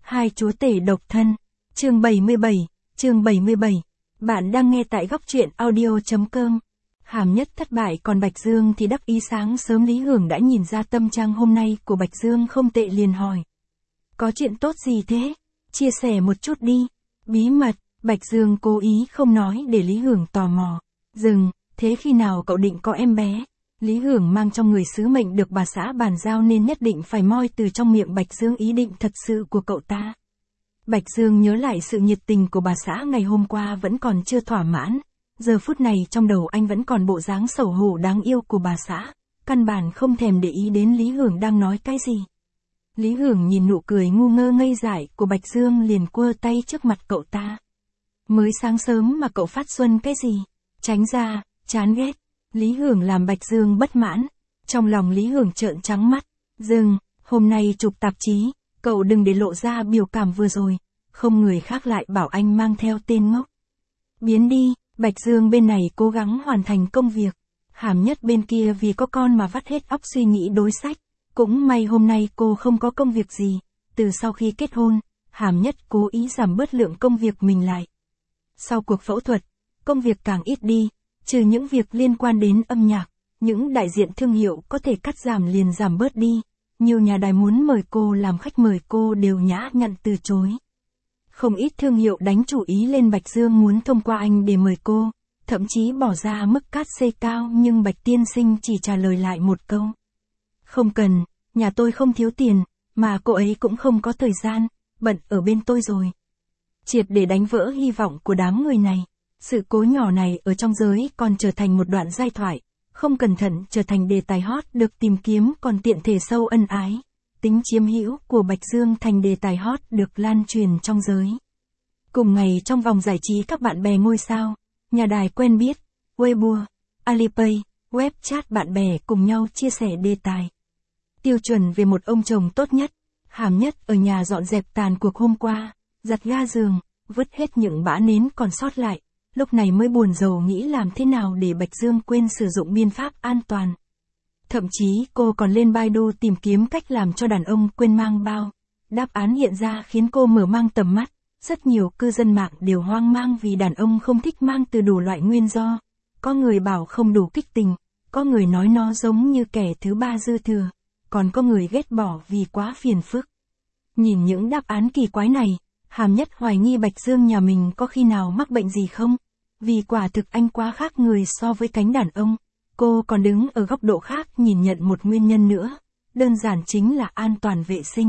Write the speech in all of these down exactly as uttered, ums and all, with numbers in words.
Hai chúa tể độc thân. Chương bảy mươi bảy, chương bảy mươi bảy. Bạn đang nghe tại góc truyện audio chấm com. Hàm Nhất thất bại còn Bạch Dương thì đắc ý. Sáng sớm Lý Hưởng đã nhìn ra tâm trạng hôm nay của Bạch Dương không tệ liền hỏi. Có chuyện tốt gì thế? Chia sẻ một chút đi. Bí mật, Bạch Dương cố ý không nói để Lý Hưởng tò mò. Dừng, thế khi nào cậu định có em bé? Lý Hưởng mang trong người sứ mệnh được bà xã bàn giao nên nhất định phải moi từ trong miệng Bạch Dương ý định thật sự của cậu ta. Bạch Dương nhớ lại sự nhiệt tình của bà xã ngày hôm qua vẫn còn chưa thỏa mãn. Giờ phút này trong đầu anh vẫn còn bộ dáng xấu hổ đáng yêu của bà xã. Căn bản không thèm để ý đến Lý Hưởng đang nói cái gì. Lý Hưởng nhìn nụ cười ngu ngơ ngây dại của Bạch Dương liền quơ tay trước mặt cậu ta. Mới sáng sớm mà cậu phát xuân cái gì? Tránh ra, chán ghét. Lý Hưởng làm Bạch Dương bất mãn. Trong lòng Lý Hưởng trợn trắng mắt. Dương, hôm nay chụp tạp chí, cậu đừng để lộ ra biểu cảm vừa rồi. Không người khác lại bảo anh mang theo tên ngốc. Biến đi, Bạch Dương bên này cố gắng hoàn thành công việc. Hàm Nhất bên kia vì có con mà vắt hết óc suy nghĩ đối sách. Cũng may hôm nay cô không có công việc gì. Từ sau khi kết hôn, Hàm Nhất cố ý giảm bớt lượng công việc mình lại. Sau cuộc phẫu thuật, công việc càng ít đi. Trừ những việc liên quan đến âm nhạc, những đại diện thương hiệu có thể cắt giảm liền giảm bớt đi. Nhiều nhà đài muốn mời cô làm khách mời cô đều nhã nhặn từ chối. Không ít thương hiệu đánh chủ ý lên Bạch Dương muốn thông qua anh để mời cô, thậm chí bỏ ra mức cát xê cao nhưng Bạch tiên sinh chỉ trả lời lại một câu. Không cần, nhà tôi không thiếu tiền, mà cô ấy cũng không có thời gian, bận ở bên tôi rồi. Triệt để đánh vỡ hy vọng của đám người này. Sự cố nhỏ này ở trong giới còn trở thành một đoạn giai thoại, không cẩn thận trở thành đề tài hot được tìm kiếm còn tiện thể sâu ân ái. Tính chiếm hữu của Bạch Dương thành đề tài hot được lan truyền trong giới. Cùng ngày trong vòng giải trí các bạn bè ngôi sao, nhà đài quen biết, Weibo, Alipay, web chat bạn bè cùng nhau chia sẻ đề tài. Tiêu chuẩn về một ông chồng tốt nhất, Hàm Nhất ở nhà dọn dẹp tàn cuộc hôm qua, giặt ga giường, vứt hết những bã nến còn sót lại. Lúc này mới buồn rầu nghĩ làm thế nào để Bạch Dương quên sử dụng biện pháp an toàn. Thậm chí cô còn lên Baidu tìm kiếm cách làm cho đàn ông quên mang bao. Đáp án hiện ra khiến cô mở mang tầm mắt. Rất nhiều cư dân mạng đều hoang mang vì đàn ông không thích mang từ đủ loại nguyên do. Có người bảo không đủ kích tình, có người nói nó giống như kẻ thứ ba dư thừa, còn có người ghét bỏ vì quá phiền phức. Nhìn những đáp án kỳ quái này, Hàm Nhất hoài nghi Bạch Dương nhà mình có khi nào mắc bệnh gì không? Vì quả thực anh quá khác người so với cánh đàn ông. Cô còn đứng ở góc độ khác nhìn nhận một nguyên nhân nữa. Đơn giản chính là an toàn vệ sinh.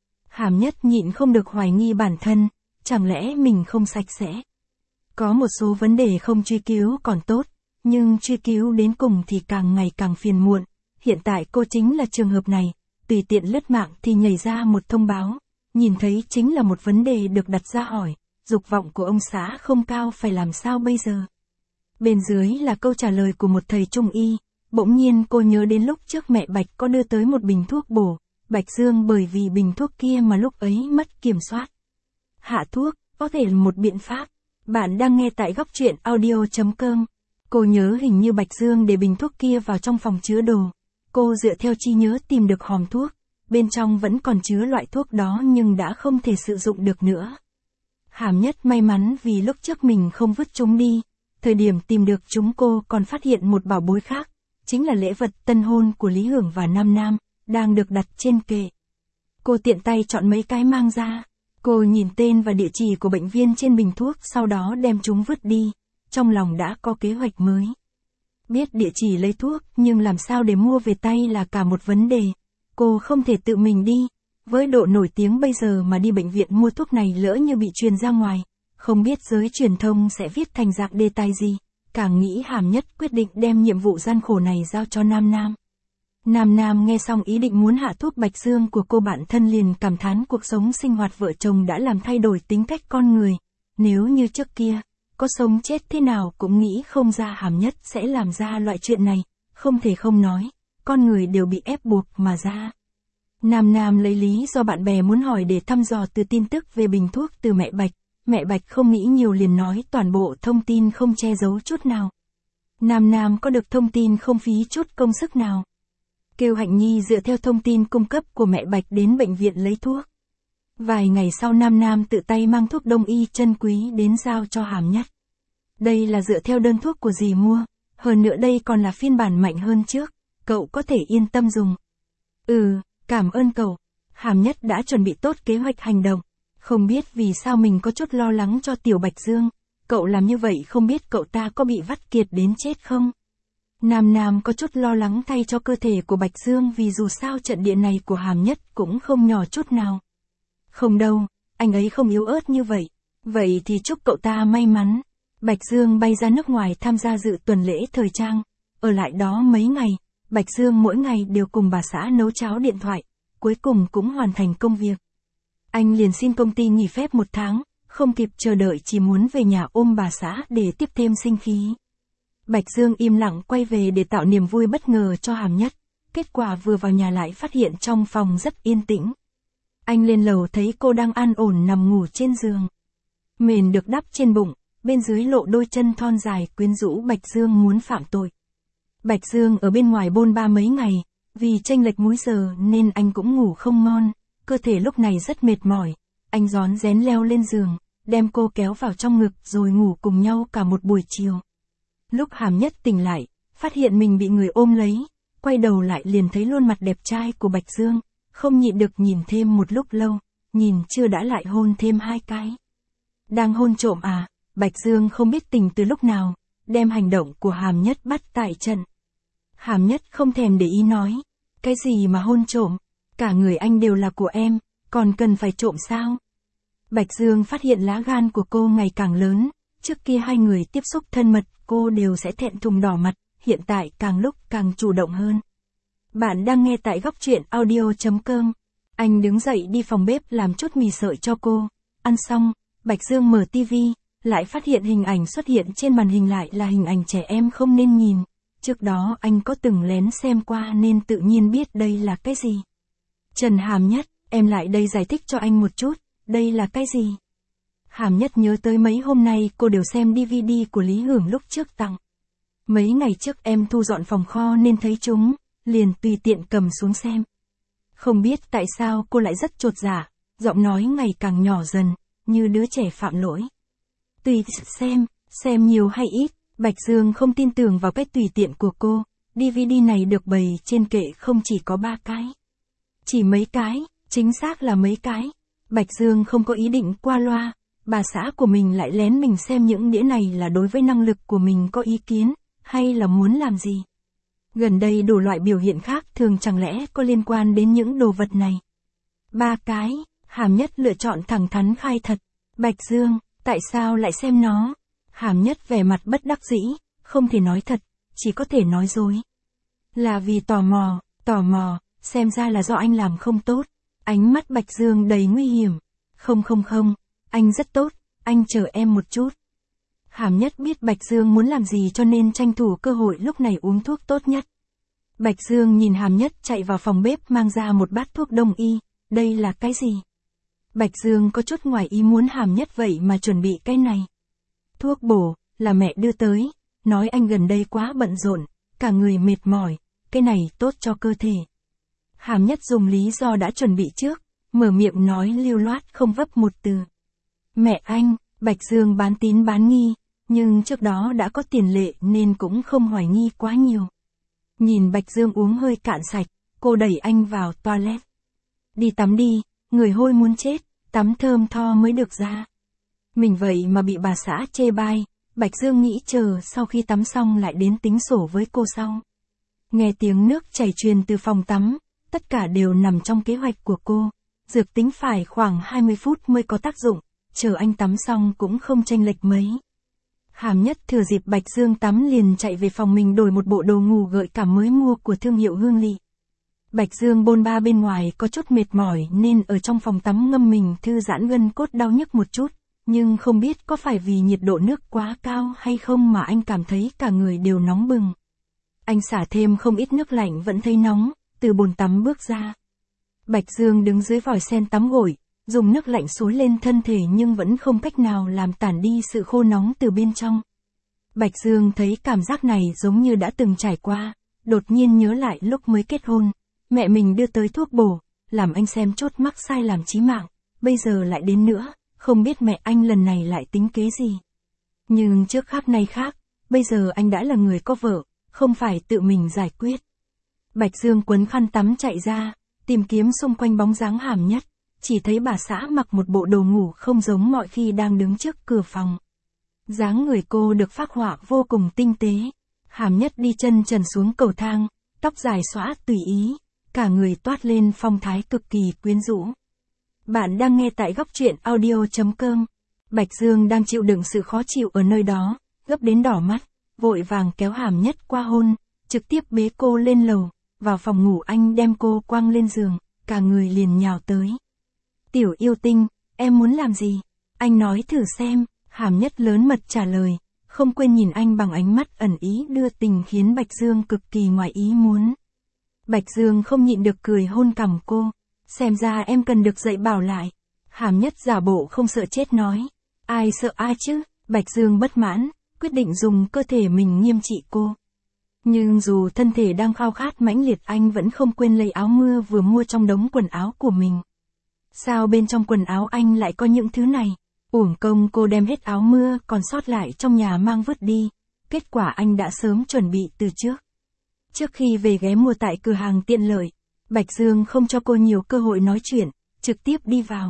Hàm Nhất nhịn không được hoài nghi bản thân. Chẳng lẽ mình không sạch sẽ? Có một số vấn đề không truy cứu còn tốt. Nhưng truy cứu đến cùng thì càng ngày càng phiền muộn. Hiện tại cô chính là trường hợp này. Tùy tiện lướt mạng thì nhảy ra một thông báo. Nhìn thấy chính là một vấn đề được đặt ra hỏi. Dục vọng của ông xã không cao phải làm sao bây giờ? Bên dưới là câu trả lời của một thầy trung y. Bỗng nhiên cô nhớ đến lúc trước mẹ Bạch có đưa tới một bình thuốc bổ. Bạch Dương bởi vì bình thuốc kia mà lúc ấy mất kiểm soát. Hạ thuốc, có thể là một biện pháp. Bạn đang nghe tại góc truyện audio chấm com. Cô nhớ hình như Bạch Dương để bình thuốc kia vào trong phòng chứa đồ. Cô dựa theo trí nhớ tìm được hòm thuốc. Bên trong vẫn còn chứa loại thuốc đó nhưng đã không thể sử dụng được nữa. Hàm Nhất may mắn vì lúc trước mình không vứt chúng đi. Thời điểm tìm được chúng cô còn phát hiện một bảo bối khác. Chính là lễ vật tân hôn của Lý Hưởng và Nam Nam, đang được đặt trên kệ. Cô tiện tay chọn mấy cái mang ra. Cô nhìn tên và địa chỉ của bệnh viên trên bình thuốc sau đó đem chúng vứt đi. Trong lòng đã có kế hoạch mới. Biết địa chỉ lấy thuốc nhưng làm sao để mua về tay là cả một vấn đề. Cô không thể tự mình đi. Với độ nổi tiếng bây giờ mà đi bệnh viện mua thuốc này lỡ như bị truyền ra ngoài, không biết giới truyền thông sẽ viết thành dạng đề tài gì. Càng nghĩ Hàm Nhất quyết định đem nhiệm vụ gian khổ này giao cho Nam Nam. Nam Nam nghe xong ý định muốn hạ thuốc Bạch Dương của cô bạn thân liền cảm thán cuộc sống sinh hoạt vợ chồng đã làm thay đổi tính cách con người. Nếu như trước kia, có sống chết thế nào cũng nghĩ không ra Hàm Nhất sẽ làm ra loại chuyện này, không thể không nói, con người đều bị ép buộc mà ra. Nam Nam lấy lý do bạn bè muốn hỏi để thăm dò từ tin tức về bình thuốc từ mẹ Bạch. Mẹ Bạch không nghĩ nhiều liền nói toàn bộ thông tin không che giấu chút nào. Nam Nam có được thông tin không phí chút công sức nào. Kêu Hạnh Nhi dựa theo thông tin cung cấp của mẹ Bạch đến bệnh viện lấy thuốc. Vài ngày sau Nam Nam tự tay mang thuốc đông y chân quý đến giao cho Hàm Nhất. Đây là dựa theo đơn thuốc của dì mua, hơn nữa đây còn là phiên bản mạnh hơn trước, cậu có thể yên tâm dùng. Ừ, cảm ơn cậu. Hàm Nhất đã chuẩn bị tốt kế hoạch hành động. Không biết vì sao mình có chút lo lắng cho Tiểu Bạch Dương, cậu làm như vậy không biết cậu ta có bị vắt kiệt đến chết không? Nam Nam có chút lo lắng thay cho cơ thể của Bạch Dương vì dù sao trận địa này của Hàm Nhất cũng không nhỏ chút nào. Không đâu, anh ấy không yếu ớt như vậy. Vậy thì chúc cậu ta may mắn. Bạch Dương bay ra nước ngoài tham gia dự tuần lễ thời trang. Ở lại đó mấy ngày, Bạch Dương mỗi ngày đều cùng bà xã nấu cháo điện thoại, cuối cùng cũng hoàn thành công việc. Anh liền xin công ty nghỉ phép một tháng, không kịp chờ đợi chỉ muốn về nhà ôm bà xã để tiếp thêm sinh khí. Bạch Dương im lặng quay về để tạo niềm vui bất ngờ cho Hàm Nhất. Kết quả vừa vào nhà lại phát hiện trong phòng rất yên tĩnh. Anh lên lầu thấy cô đang an ổn nằm ngủ trên giường. Mền được đắp trên bụng, bên dưới lộ đôi chân thon dài quyến rũ Bạch Dương muốn phạm tội. Bạch Dương ở bên ngoài bôn ba mấy ngày, vì chênh lệch múi giờ nên anh cũng ngủ không ngon, cơ thể lúc này rất mệt mỏi. Anh rón rén leo lên giường, đem cô kéo vào trong ngực rồi ngủ cùng nhau cả một buổi chiều. Lúc Hàm Nhất tỉnh lại, phát hiện mình bị người ôm lấy, quay đầu lại liền thấy khuôn mặt đẹp trai của Bạch Dương, không nhịn được nhìn thêm một lúc lâu, nhìn chưa đã lại hôn thêm hai cái. Đang hôn trộm à? Bạch Dương không biết tình từ lúc nào, đem hành động của Hàm Nhất bắt tại trận. Hàm Nhất không thèm để ý nói, cái gì mà hôn trộm, cả người anh đều là của em, còn cần phải trộm sao? Bạch Dương phát hiện lá gan của cô ngày càng lớn, trước kia hai người tiếp xúc thân mật, cô đều sẽ thẹn thùng đỏ mặt, hiện tại càng lúc càng chủ động hơn. Bạn đang nghe tại góc truyện audio chấm com. Anh đứng dậy đi phòng bếp làm chút mì sợi cho cô. Ăn xong, Bạch Dương mở tivi, lại phát hiện hình ảnh xuất hiện trên màn hình lại là hình ảnh trẻ em không nên nhìn. Trước đó anh có từng lén xem qua nên tự nhiên biết đây là cái gì. Trần Hàm Nhất, em lại đây giải thích cho anh một chút, đây là cái gì? Hàm Nhất nhớ tới mấy hôm nay cô đều xem đê vê đê của Lý Hưởng lúc trước tặng. Mấy ngày trước em thu dọn phòng kho nên thấy chúng, liền tùy tiện cầm xuống xem. Không biết tại sao cô lại rất chột dạ, giọng nói ngày càng nhỏ dần, như đứa trẻ phạm lỗi. Tùy xem, xem nhiều hay ít, Bạch Dương không tin tưởng vào cái tùy tiện của cô, đê vê đê này được bày trên kệ không chỉ có ba cái. Chỉ mấy cái, chính xác là mấy cái. Bạch Dương không có ý định qua loa, bà xã của mình lại lén mình xem những đĩa này là đối với năng lực của mình có ý kiến, hay là muốn làm gì. Gần đây đủ loại biểu hiện khác thường chẳng lẽ có liên quan đến những đồ vật này. Ba cái, Hàm Nhất lựa chọn thẳng thắn khai thật. Bạch Dương, tại sao lại xem nó? Hàm Nhất vẻ mặt bất đắc dĩ, không thể nói thật, chỉ có thể nói dối. Là vì tò mò, tò mò, xem ra là do anh làm không tốt. Ánh mắt Bạch Dương đầy nguy hiểm. Không không không, anh rất tốt, anh chờ em một chút. Hàm Nhất biết Bạch Dương muốn làm gì cho nên tranh thủ cơ hội lúc này uống thuốc tốt nhất. Bạch Dương nhìn Hàm Nhất chạy vào phòng bếp mang ra một bát thuốc đông y, đây là cái gì? Bạch Dương có chút ngoài ý muốn Hàm Nhất vậy mà chuẩn bị cái này. Thuốc bổ, là mẹ đưa tới, nói anh gần đây quá bận rộn, cả người mệt mỏi, cái này tốt cho cơ thể. Hàm Nhất dùng lý do đã chuẩn bị trước, mở miệng nói lưu loát không vấp một từ. Mẹ anh, Bạch Dương bán tín bán nghi, nhưng trước đó đã có tiền lệ nên cũng không hoài nghi quá nhiều. Nhìn Bạch Dương uống hơi cạn sạch, cô đẩy anh vào toilet. Đi tắm đi, người hôi muốn chết, tắm thơm tho mới được ra. Mình vậy mà bị bà xã chê bai, Bạch Dương nghĩ chờ sau khi tắm xong lại đến tính sổ với cô sau. Nghe tiếng nước chảy truyền từ phòng tắm, tất cả đều nằm trong kế hoạch của cô. Dược tính phải khoảng hai mươi phút mới có tác dụng, chờ anh tắm xong cũng không chênh lệch mấy. Hàm Nhất thừa dịp Bạch Dương tắm liền chạy về phòng mình đổi một bộ đồ ngủ gợi cảm mới mua của thương hiệu Hương Lị. Bạch Dương bôn ba bên ngoài có chút mệt mỏi nên ở trong phòng tắm ngâm mình thư giãn gân cốt đau nhức một chút, nhưng không biết có phải vì nhiệt độ nước quá cao hay không mà anh cảm thấy cả người đều nóng bừng. Anh xả thêm không ít nước lạnh vẫn thấy nóng, từ bồn tắm bước ra. Bạch Dương đứng dưới vòi sen tắm gội, dùng nước lạnh xối lên thân thể nhưng vẫn không cách nào làm tản đi sự khô nóng từ bên trong. Bạch Dương thấy cảm giác này giống như đã từng trải qua, đột nhiên nhớ lại lúc mới kết hôn, mẹ mình đưa tới thuốc bổ, làm anh xem chốt mắc sai làm chí mạng, bây giờ lại đến nữa, không biết mẹ anh lần này lại tính kế gì. Nhưng trước khác nay khác, bây giờ anh đã là người có vợ, không phải tự mình giải quyết. Bạch Dương quấn khăn tắm chạy ra, tìm kiếm xung quanh bóng dáng Hàm Nhất, chỉ thấy bà xã mặc một bộ đồ ngủ không giống mọi khi đang đứng trước cửa phòng. Dáng người cô được phác họa vô cùng tinh tế. Hàm Nhất đi chân trần xuống cầu thang, tóc dài xõa tùy ý, cả người toát lên phong thái cực kỳ quyến rũ. Bạn đang nghe tại góc truyện audio chấm com. Bạch Dương đang chịu đựng sự khó chịu ở nơi đó, gấp đến đỏ mắt, vội vàng kéo Hàm Nhất qua hôn, trực tiếp bế cô lên lầu, vào phòng ngủ anh đem cô quăng lên giường, cả người liền nhào tới. Tiểu yêu tinh, em muốn làm gì? Anh nói thử xem, Hàm Nhất lớn mật trả lời, không quên nhìn anh bằng ánh mắt ẩn ý đưa tình khiến Bạch Dương cực kỳ ngoài ý muốn. Bạch Dương không nhịn được cười hôn cằm cô, xem ra em cần được dạy bảo lại. Hàm Nhất giả bộ không sợ chết nói, ai sợ ai chứ? Bạch Dương bất mãn, quyết định dùng cơ thể mình nghiêm trị cô. Nhưng dù thân thể đang khao khát mãnh liệt anh vẫn không quên lấy áo mưa vừa mua trong đống quần áo của mình. Sao bên trong quần áo anh lại có những thứ này? Uổng công cô đem hết áo mưa còn sót lại trong nhà mang vứt đi, kết quả anh đã sớm chuẩn bị từ trước. Trước khi về ghé mua tại cửa hàng tiện lợi, Bạch Dương không cho cô nhiều cơ hội nói chuyện, trực tiếp đi vào.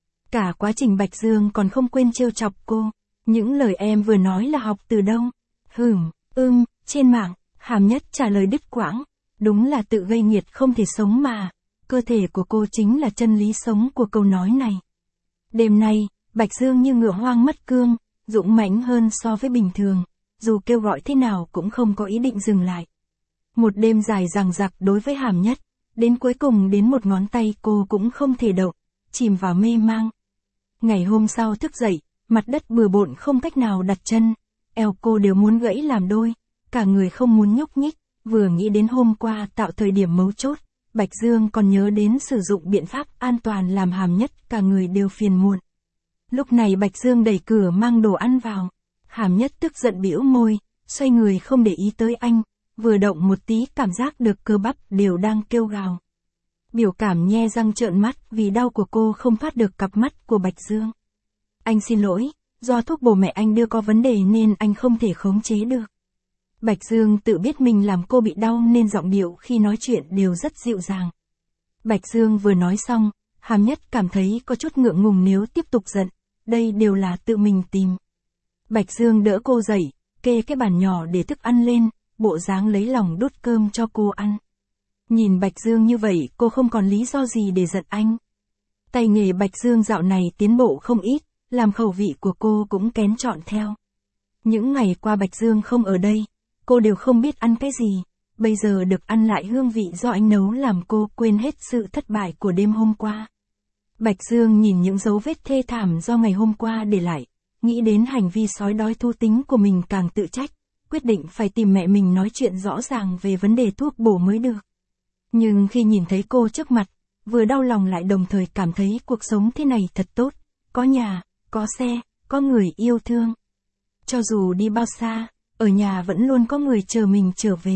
Cả quá trình Bạch Dương còn không quên trêu chọc cô, những lời em vừa nói là học từ đâu? Hừm, ưm, trên mạng. Hàm Nhất trả lời đứt quãng, đúng là tự gây nghiệt không thể sống mà, cơ thể của cô chính là chân lý sống của câu nói này. Đêm nay, Bạch Dương như ngựa hoang mất cương, dũng mãnh hơn so với bình thường, dù kêu gọi thế nào cũng không có ý định dừng lại. Một đêm dài dằng dặc đối với Hàm Nhất, đến cuối cùng đến một ngón tay cô cũng không thể động, chìm vào mê mang. Ngày hôm sau thức dậy, mặt đất bừa bộn không cách nào đặt chân, eo cô đều muốn gãy làm đôi. Cả người không muốn nhúc nhích, vừa nghĩ đến hôm qua tạo thời điểm mấu chốt, Bạch Dương còn nhớ đến sử dụng biện pháp an toàn làm Hàm Nhất cả người đều phiền muộn. Lúc này Bạch Dương đẩy cửa mang đồ ăn vào, Hàm Nhất tức giận bĩu môi, xoay người không để ý tới anh, vừa động một tí cảm giác được cơ bắp đều đang kêu gào. Biểu cảm nhe răng trợn mắt vì đau của cô không thoát được cặp mắt của Bạch Dương. Anh xin lỗi, do thuốc bổ mẹ anh đưa có vấn đề nên anh không thể khống chế được. Bạch Dương tự biết mình làm cô bị đau nên giọng điệu khi nói chuyện đều rất dịu dàng. Bạch Dương vừa nói xong, Hàm Nhất cảm thấy có chút ngượng ngùng nếu tiếp tục giận, đây đều là tự mình tìm. Bạch Dương đỡ cô dậy, kê cái bàn nhỏ để thức ăn lên, bộ dáng lấy lòng đút cơm cho cô ăn. Nhìn Bạch Dương như vậy cô không còn lý do gì để giận anh. Tay nghề Bạch Dương dạo này tiến bộ không ít, làm khẩu vị của cô cũng kén chọn theo. Những ngày qua Bạch Dương không ở đây, cô đều không biết ăn cái gì, bây giờ được ăn lại hương vị do anh nấu làm cô quên hết sự thất bại của đêm hôm qua. Bạch Dương nhìn những dấu vết thê thảm do ngày hôm qua để lại, nghĩ đến hành vi sói đói thú tính của mình càng tự trách, quyết định phải tìm mẹ mình nói chuyện rõ ràng về vấn đề thuốc bổ mới được. Nhưng khi nhìn thấy cô trước mặt, vừa đau lòng lại đồng thời cảm thấy cuộc sống thế này thật tốt, có nhà, có xe, có người yêu thương. Cho dù đi bao xa, ở nhà vẫn luôn có người chờ mình trở về.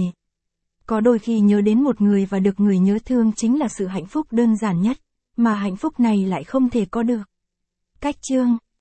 Có đôi khi nhớ đến một người và được người nhớ thương chính là sự hạnh phúc đơn giản nhất, mà hạnh phúc này lại không thể có được. Cách chương